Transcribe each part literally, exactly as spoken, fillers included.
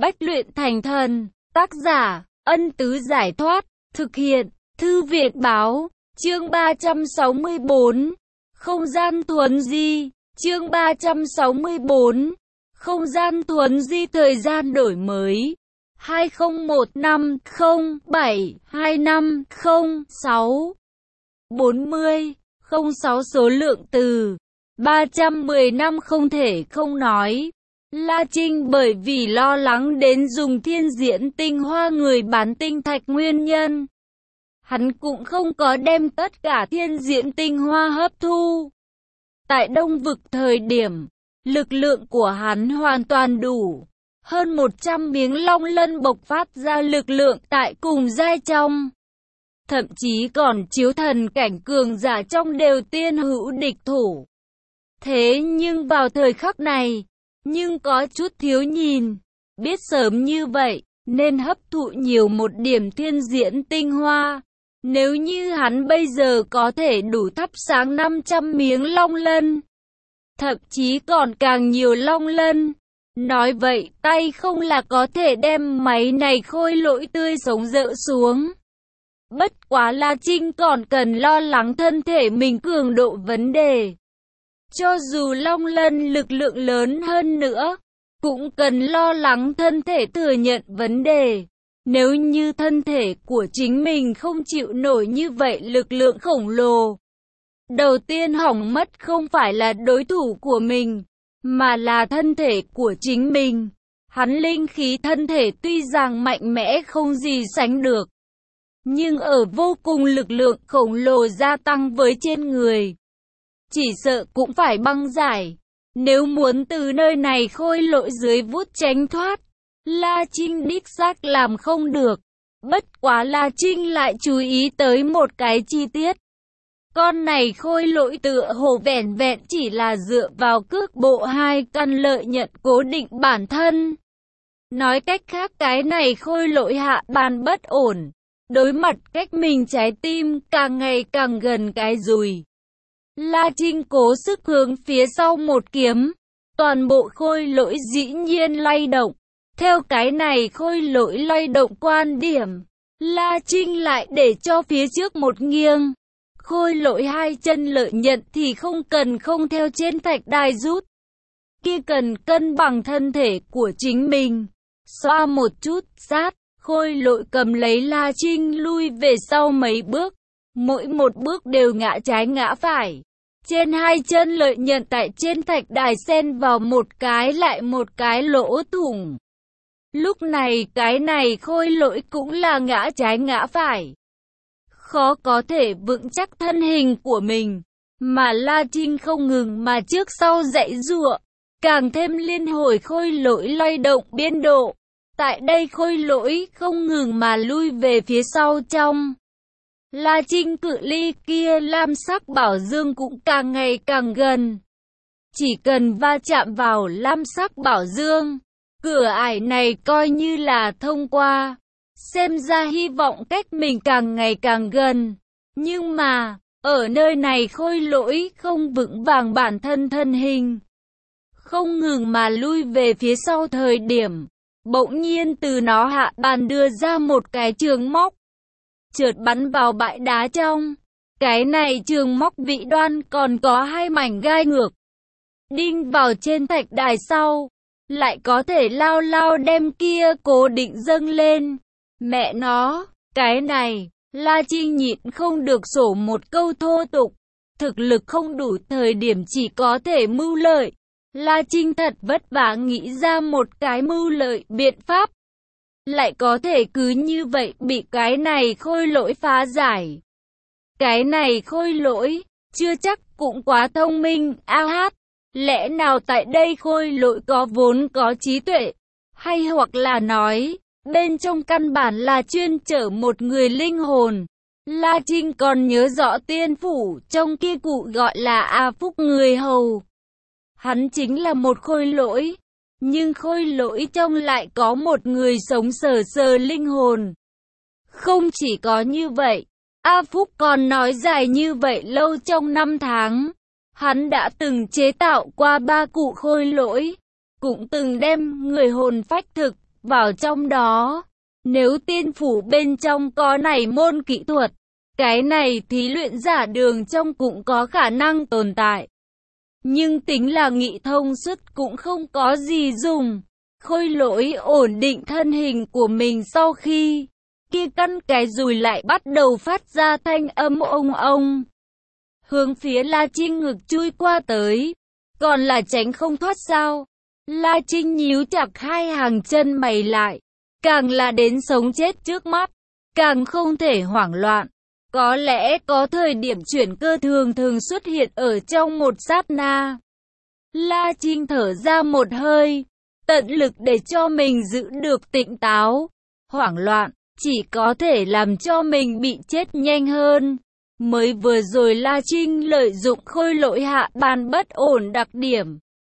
Bách luyện thành thần. Tác giả, Ân Tứ Giải Thoát. Thực hiện, Thư Viện Báo. Chương ba trăm sáu mươi bốn. Không gian thuần di. Chương ba trăm sáu mươi bốn. Không gian thuần di. Thời gian đổi mới hai không một năm không bảy hai năm không sáu bốn mươi không sáu. Số lượng từ ba trăm mười năm. Không thể không nói, La Trinh bởi vì lo lắng đến dùng thiên diễn tinh hoa người bán tinh thạch nguyên nhân, hắn cũng không có đem tất cả thiên diễn tinh hoa hấp thu. Tại Đông Vực thời điểm, lực lượng của hắn hoàn toàn đủ. Hơn một trăm miếng long lân bộc phát ra lực lượng tại cùng giai trong. Thậm chí còn chiếu thần cảnh cường giả trong đều tiên hữu địch thủ. Thế nhưng vào thời khắc này, nhưng có chút thiếu nhìn. Biết sớm như vậy, nên hấp thụ nhiều một điểm thiên diễn tinh hoa. Nếu như hắn bây giờ có thể đủ thắp sáng năm trăm miếng long lân, thậm chí còn càng nhiều long lân, nói vậy tay không là có thể đem máy này khôi lỗi tươi sống dỡ xuống. Bất quá La Trinh còn cần lo lắng thân thể mình cường độ vấn đề. Cho dù long lân lực lượng lớn hơn nữa, cũng cần lo lắng thân thể thừa nhận vấn đề. Nếu như thân thể của chính mình không chịu nổi như vậy lực lượng khổng lồ, đầu tiên hỏng mất không phải là đối thủ của mình, mà là thân thể của chính mình. Hắn linh khí thân thể tuy rằng mạnh mẽ không gì sánh được, nhưng ở vô cùng lực lượng khổng lồ gia tăng với trên người, chỉ sợ cũng phải băng giải. Nếu muốn từ nơi này khôi lỗi dưới vút tránh thoát, La Trinh đích xác làm không được. Bất quá La Trinh lại chú ý tới một cái chi tiết. Con này khôi lỗi tựa hồ vẻn vẹn chỉ là dựa vào cước bộ hai căn lợi nhận cố định bản thân. Nói cách khác, cái này khôi lỗi hạ bàn bất ổn. Đối mặt cách mình trái tim càng ngày càng gần cái dùi. La Trinh cố sức hướng phía sau một kiếm. Toàn bộ khôi lỗi dĩ nhiên lay động. Theo cái này khôi lỗi lay động quan điểm, La Trinh lại để cho phía trước một nghiêng. Khôi lỗi hai chân lợi nhận thì không cần không theo trên thạch đài rút. Kia cần cân bằng thân thể của chính mình. Xoa một chút, sát, khôi lỗi cầm lấy La Trinh lui về sau mấy bước. Mỗi một bước đều ngã trái ngã phải. Trên hai chân lợi nhận tại trên thạch đài xen vào một cái lại một cái lỗ thủng. Lúc này cái này khôi lỗi cũng là ngã trái ngã phải. Khó có thể vững chắc thân hình của mình, mà La Trinh không ngừng mà trước sau dãy giụa, càng thêm liên hồi khôi lỗi lay động biên độ. Tại đây khôi lỗi không ngừng mà lui về phía sau trong. La Trinh cự ly kia lam sắc bảo dương cũng càng ngày càng gần. Chỉ cần va chạm vào lam sắc bảo dương, cửa ải này coi như là thông qua. Xem ra hy vọng cách mình càng ngày càng gần. Nhưng mà, ở nơi này khôi lỗi không vững vàng bản thân thân hình, không ngừng mà lui về phía sau thời điểm, bỗng nhiên từ nó hạ bàn đưa ra một cái trường móc, chợt bắn vào bãi đá trong. Cái này trường móc vị đoan còn có hai mảnh gai ngược, đinh vào trên thạch đài sau, lại có thể lao lao đem kia cố định dâng lên. Mẹ nó, cái này, La Trinh nhịn không được sổ một câu thô tục. Thực lực không đủ thời điểm chỉ có thể mưu lợi. La Trinh thật vất vả nghĩ ra một cái mưu lợi biện pháp, lại có thể cứ như vậy bị cái này khôi lỗi phá giải. Cái này khôi lỗi, chưa chắc cũng quá thông minh, a hát. Lẽ nào tại đây khôi lỗi có vốn có trí tuệ, hay hoặc là nói, bên trong căn bản là chuyên chở một người linh hồn. La Trinh còn nhớ rõ tiên phủ trong kia cụ gọi là A Phúc người hầu. Hắn chính là một khôi lỗi, nhưng khôi lỗi trong lại có một người sống sờ sờ linh hồn. Không chỉ có như vậy, A Phúc còn nói dài như vậy lâu trong năm tháng. Hắn đã từng chế tạo qua ba cụ khôi lỗi, cũng từng đem người hồn phách thực vào trong đó. Nếu tiên phủ bên trong có này môn kỹ thuật, cái này thí luyện giả đường trong cũng có khả năng tồn tại. Nhưng tính là nghị thông suốt cũng không có gì dùng. Khôi Lỗi ổn định thân hình của mình sau khi kia căn cái dùi lại bắt đầu phát ra thanh âm ông ông. Hướng phía La Trinh ngực chui qua tới. Còn là tránh không thoát sao? La Trinh nhíu chặt hai hàng chân mày lại. Càng là đến sống chết trước mắt, càng không thể hoảng loạn. Có lẽ có thời điểm chuyển cơ thường thường xuất hiện ở trong một sát na. La Trinh thở ra một hơi, tận lực để cho mình giữ được tỉnh táo. Hoảng loạn chỉ có thể làm cho mình bị chết nhanh hơn. Mới vừa rồi La Trinh lợi dụng Khôi Lỗi hạ bàn bất ổn đặc điểm,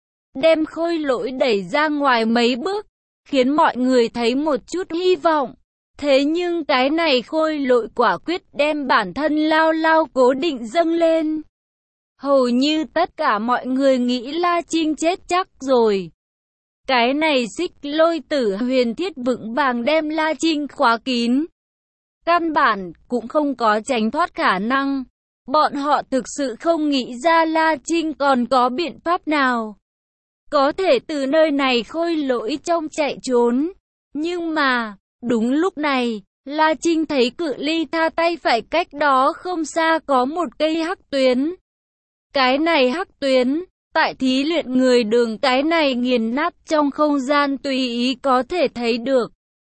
đem Khôi Lỗi đẩy ra ngoài mấy bước, khiến mọi người thấy một chút hy vọng. Thế nhưng cái này Khôi Lỗi quả quyết đem bản thân lao lao cố định dâng lên. Hầu như tất cả mọi người nghĩ La Trinh chết chắc rồi. Cái này Xích Lôi Tử huyền thiết vững vàng đem La Trinh khóa kín. Căn bản cũng không có tránh thoát khả năng. Bọn họ thực sự không nghĩ ra La Trinh còn có biện pháp nào có thể từ nơi này Khôi Lỗi trong chạy trốn. Nhưng mà, đúng lúc này, La Trinh thấy cự ly tha tay phải cách đó không xa có một cây hắc tuyến. Cái này hắc tuyến, tại thí luyện người đường cái này nghiền nát trong không gian tùy ý có thể thấy được.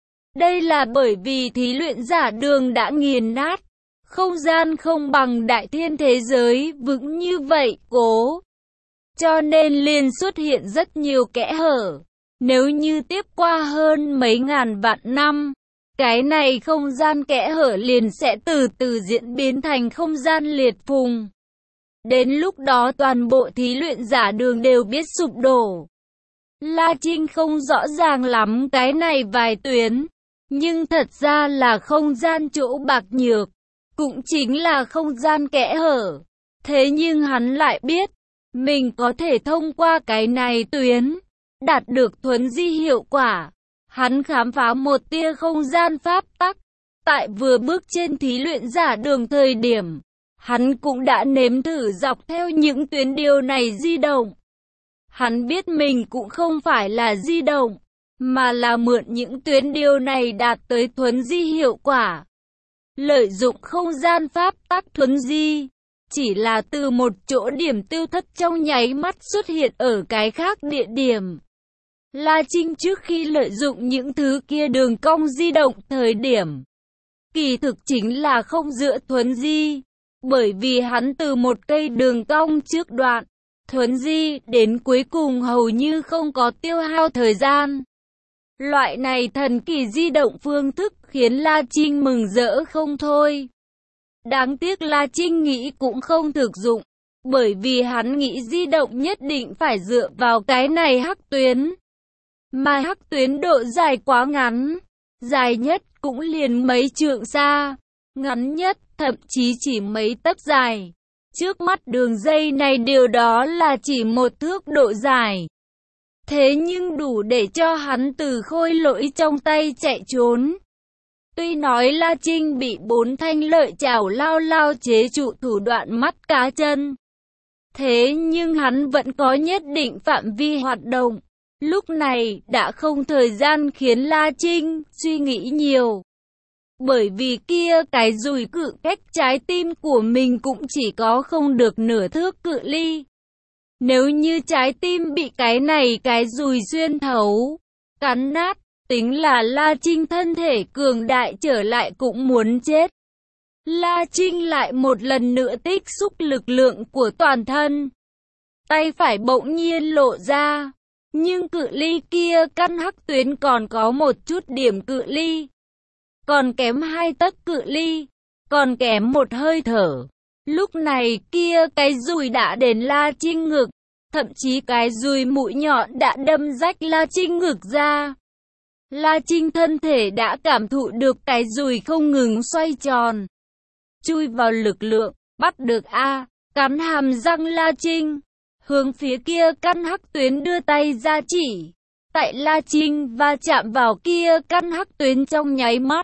Đây là bởi vì thí luyện giả đường đã nghiền nát. Không gian không bằng đại thiên thế giới vững như vậy, cố. Cho nên liền xuất hiện rất nhiều kẽ hở. Nếu như tiếp qua hơn mấy ngàn vạn năm, cái này không gian kẽ hở liền sẽ từ từ diễn biến thành không gian liệt phùng. Đến lúc đó toàn bộ thí luyện giả đường đều biết sụp đổ. La Trinh không rõ ràng lắm cái này vài tuyến, nhưng thật ra là không gian chỗ bạc nhược, cũng chính là không gian kẽ hở. Thế nhưng hắn lại biết, mình có thể thông qua cái này tuyến, đạt được thuấn di hiệu quả. Hắn khám phá một tia không gian pháp tắc. Tại vừa bước trên thí luyện giả đường thời điểm, hắn cũng đã nếm thử dọc theo những tuyến điều này di động. Hắn biết mình cũng không phải là di động, mà là mượn những tuyến điều này đạt tới thuấn di hiệu quả. Lợi dụng không gian pháp tắc thuấn di, chỉ là từ một chỗ điểm tiêu thất trong nháy mắt xuất hiện ở cái khác địa điểm. La Trinh trước khi lợi dụng những thứ kia đường cong di động thời điểm, kỳ thực chính là không dựa thuấn di, bởi vì hắn từ một cây đường cong trước đoạn, thuấn di đến cuối cùng hầu như không có tiêu hao thời gian. Loại này thần kỳ di động phương thức khiến La Trinh mừng rỡ không thôi. Đáng tiếc La Trinh nghĩ cũng không thực dụng, bởi vì hắn nghĩ di động nhất định phải dựa vào cái này hắc tuyến. Mà hắc tuyến độ dài quá ngắn, dài nhất cũng liền mấy trượng xa, ngắn nhất thậm chí chỉ mấy tấc dài. Trước mắt đường dây này điều đó là chỉ một thước độ dài. Thế nhưng đủ để cho hắn từ Khôi Lỗi trong tay chạy trốn. Tuy nói La Trinh bị bốn thanh lợi chảo lao lao chế trụ thủ đoạn mắt cá chân, thế nhưng hắn vẫn có nhất định phạm vi hoạt động. Lúc này đã không thời gian khiến La Trinh suy nghĩ nhiều. Bởi vì kia cái dùi cự cách trái tim của mình cũng chỉ có không được nửa thước cự ly. Nếu như trái tim bị cái này cái dùi xuyên thấu, cắn nát, tính là La Trinh thân thể cường đại trở lại cũng muốn chết. La Trinh lại một lần nữa tích xúc lực lượng của toàn thân. Tay phải bỗng nhiên lộ ra, nhưng cự ly kia căn hắc tuyến còn có một chút điểm cự ly. Còn kém hai tấc cự ly, còn kém một hơi thở. Lúc này kia cái dùi đã đến La Trinh ngực, thậm chí cái dùi mũi nhọn đã đâm rách La Trinh ngực ra. La Trinh thân thể đã cảm thụ được cái dùi không ngừng xoay tròn. Chui vào lực lượng, bắt được A, cắn hàm răng La Trinh. Hướng phía kia căn hắc tuyến đưa tay ra chỉ. Tại La Trinh va chạm vào kia căn hắc tuyến trong nháy mắt,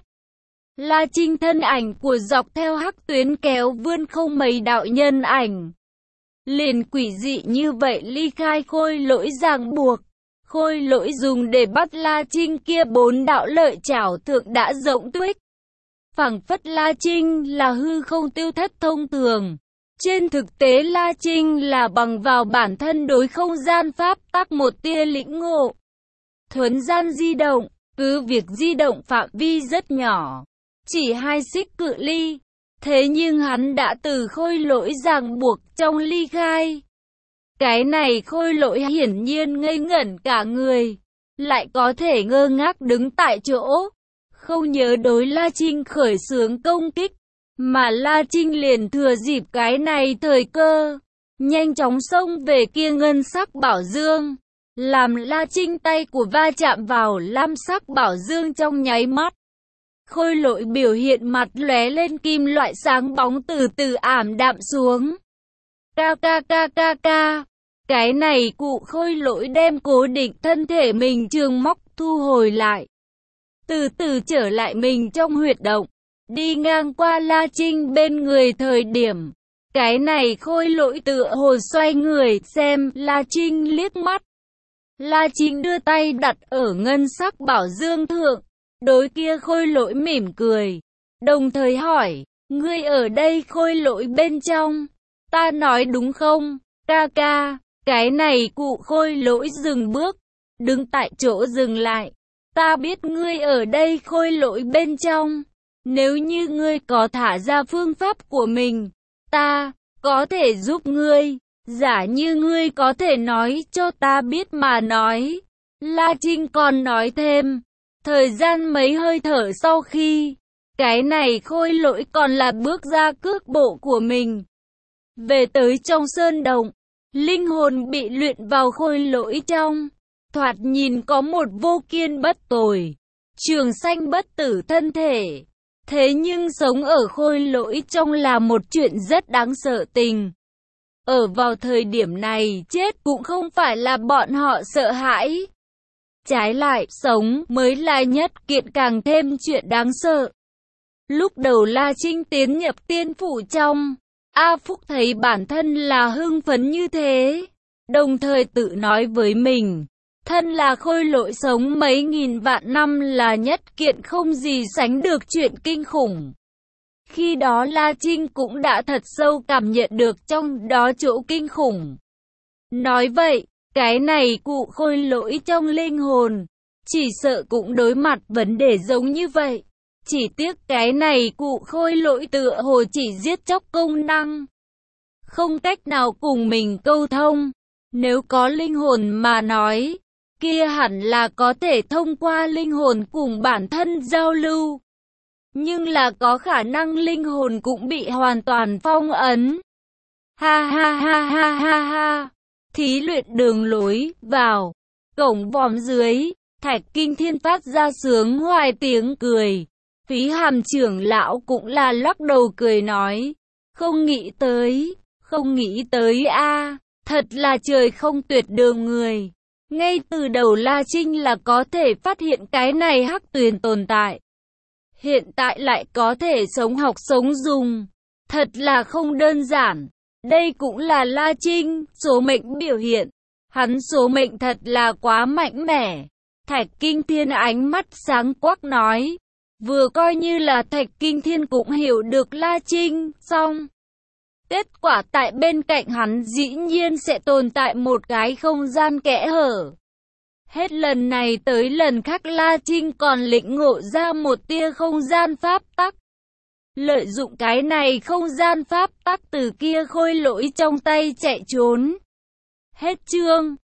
La Trinh thân ảnh của dọc theo hắc tuyến kéo vươn không mấy đạo nhân ảnh. Liền quỷ dị như vậy ly khai khôi lỗi ràng buộc. Khôi lỗi dùng để bắt La Trinh kia bốn đạo lợi chảo thượng đã rỗng tuếch. Phảng phất La Trinh là hư không tiêu thất thông thường. Trên thực tế La Trinh là bằng vào bản thân đối không gian pháp tắc một tia lĩnh ngộ. Thuấn gian di động, cứ việc di động phạm vi rất nhỏ, chỉ hai xích cự ly. Thế nhưng hắn đã từ khôi lỗi ràng buộc trong ly khai. Cái này khôi lỗi hiển nhiên ngây ngẩn cả người, lại có thể ngơ ngác đứng tại chỗ, không nhớ đối La Trinh khởi xướng công kích, mà La Trinh liền thừa dịp cái này thời cơ, nhanh chóng xông về kia ngân sắc bảo dương, làm La Trinh tay của va chạm vào lam sắc bảo dương trong nháy mắt. Khôi lỗi biểu hiện mặt lóe lên kim loại sáng bóng từ từ ảm đạm xuống. Ca ca ca ca ca. Cái này cụ khôi lỗi đem cố định thân thể mình trường móc thu hồi lại. Từ từ trở lại mình trong huyệt động. Đi ngang qua La Trinh bên người thời điểm. Cái này khôi lỗi tựa hồ xoay người xem La Trinh liếc mắt. La Trinh đưa tay đặt ở ngân sắc bảo dương thượng. Đối kia khôi lỗi mỉm cười. Đồng thời hỏi. Ngươi ở đây khôi lỗi bên trong. Ta nói đúng không? Ca ca. Cái này cụ khôi lỗi dừng bước, đứng tại chỗ dừng lại. Ta biết ngươi ở đây khôi lỗi bên trong. Nếu như ngươi có thả ra phương pháp của mình, ta có thể giúp ngươi. Giả như ngươi có thể nói cho ta biết mà nói. La Trinh còn nói thêm. Thời gian mấy hơi thở sau khi, cái này khôi lỗi còn là bước ra cước bộ của mình. Về tới trong sơn động. Linh hồn bị luyện vào khôi lỗi trong, thoạt nhìn có một vô kiên bất tồi, trường sanh bất tử thân thể. Thế nhưng sống ở khôi lỗi trong là một chuyện rất đáng sợ tình. Ở vào thời điểm này chết cũng không phải là bọn họ sợ hãi. Trái lại, sống mới là nhất kiện càng thêm chuyện đáng sợ. Lúc đầu La Trinh tiến nhập tiên phủ trong, A Phúc thấy bản thân là hưng phấn như thế, đồng thời tự nói với mình, thân là khôi lỗi sống mấy nghìn vạn năm là nhất kiện không gì sánh được chuyện kinh khủng. Khi đó La Trinh cũng đã thật sâu cảm nhận được trong đó chỗ kinh khủng. Nói vậy, cái này cụ khôi lỗi trong linh hồn, chỉ sợ cũng đối mặt vấn đề giống như vậy. Chỉ tiếc cái này cụ khôi lỗi tựa hồ chỉ giết chóc công năng, không cách nào cùng mình câu thông. Nếu có linh hồn mà nói, kia hẳn là có thể thông qua linh hồn cùng bản thân giao lưu. Nhưng là có khả năng linh hồn cũng bị hoàn toàn phong ấn. Ha ha ha ha ha ha. Thí luyện đường lối vào cổng vòm dưới, Thạch Kinh Thiên phát ra sướng hoài tiếng cười. Phí Hàm trưởng lão cũng là lắc đầu cười nói, không nghĩ tới, không nghĩ tới a, thật là trời không tuyệt đường người. Ngay từ đầu La Trinh là có thể phát hiện cái này hắc tuyền tồn tại. Hiện tại lại có thể sống học sống dùng, thật là không đơn giản. Đây cũng là La Trinh, số mệnh biểu hiện. Hắn số mệnh thật là quá mạnh mẽ. Thạch Kinh Thiên ánh mắt sáng quắc nói. Vừa coi như là Thạch Kinh Thiên cũng hiểu được La Trinh, xong. Kết quả tại bên cạnh hắn dĩ nhiên sẽ tồn tại một cái không gian kẽ hở. Hết lần này tới lần khác La Trinh còn lĩnh ngộ ra một tia không gian pháp tắc. Lợi dụng cái này không gian pháp tắc từ kia khôi lỗi trong tay chạy trốn. Hết chương.